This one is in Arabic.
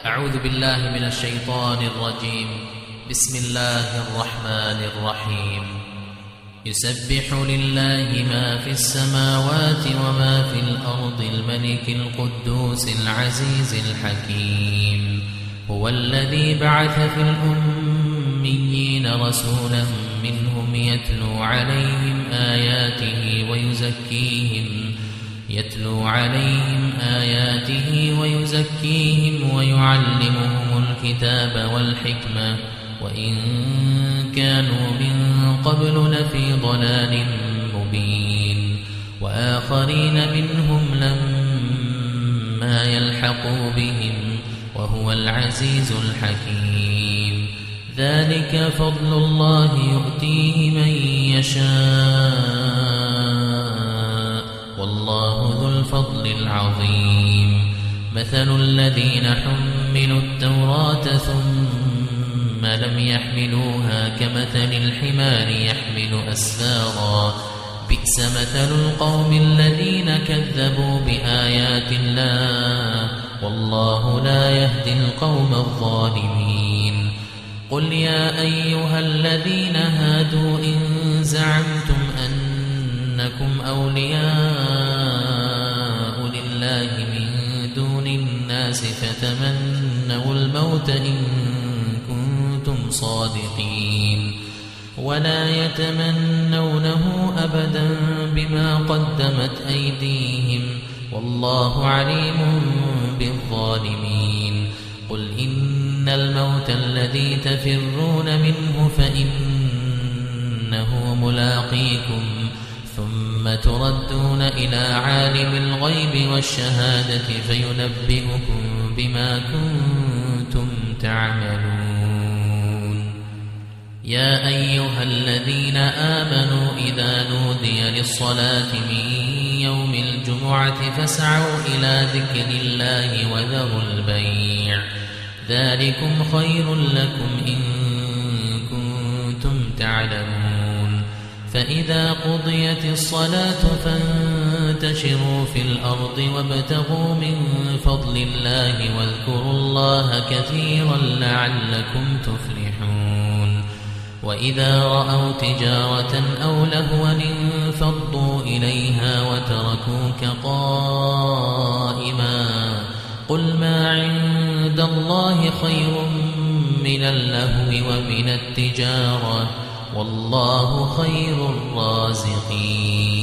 أعوذ بالله من الشيطان الرجيم. بسم الله الرحمن الرحيم. يسبح لله ما في السماوات وما في الأرض الملك القدوس العزيز الحكيم. هو الذي بعث في الأميين رسولا منهم يتلو عليهم آياته ويزكيهم ويعلمهم الكتاب والحكمة وإن كانوا من قبل لفي ضلال مبين. وآخرين منهم لما يلحقوا بهم وهو العزيز الحكيم. ذلك فضل الله يؤتيه من يشاء والله ذو الفضل العظيم. مثل الذين حملوا التوراة ثم لم يحملوها كمثل الحمار يحمل أسفارا بئس مثل القوم الذين كذبوا بآيات الله والله لا يهدي القوم الظالمين. قل يا أيها الذين هادوا إن زعمتم أنكم أولياء لله من دون الناس فتمنوا الموت إن كنتم صادقين ولا يتمنونه أبدا بما قدمت أيديهم والله عليم بالظالمين. قل إن الموت الذي تفرون منه فإنه ملاقيكم ثم تردون إلى عالم الغيب والشهادة فينبئكم بما كنتم تعملون. يا أيها الذين آمنوا إذا نودي للصلاة من يوم الجمعة فاسعوا إلى ذكر الله وذروا البيع ذلكم خير لكم إن كنتم تعلمون. فإذا قضيت الصلاة فانتشروا في الأرض وابتغوا من فضل الله واذكروا الله كثيرا لعلكم تفلحون. وإذا رأوا تجارة أو لهوا انفضوا إليها وتركوك قائما قل ما عند الله خير من اللهو ومن التجارة والله خير الرازقين.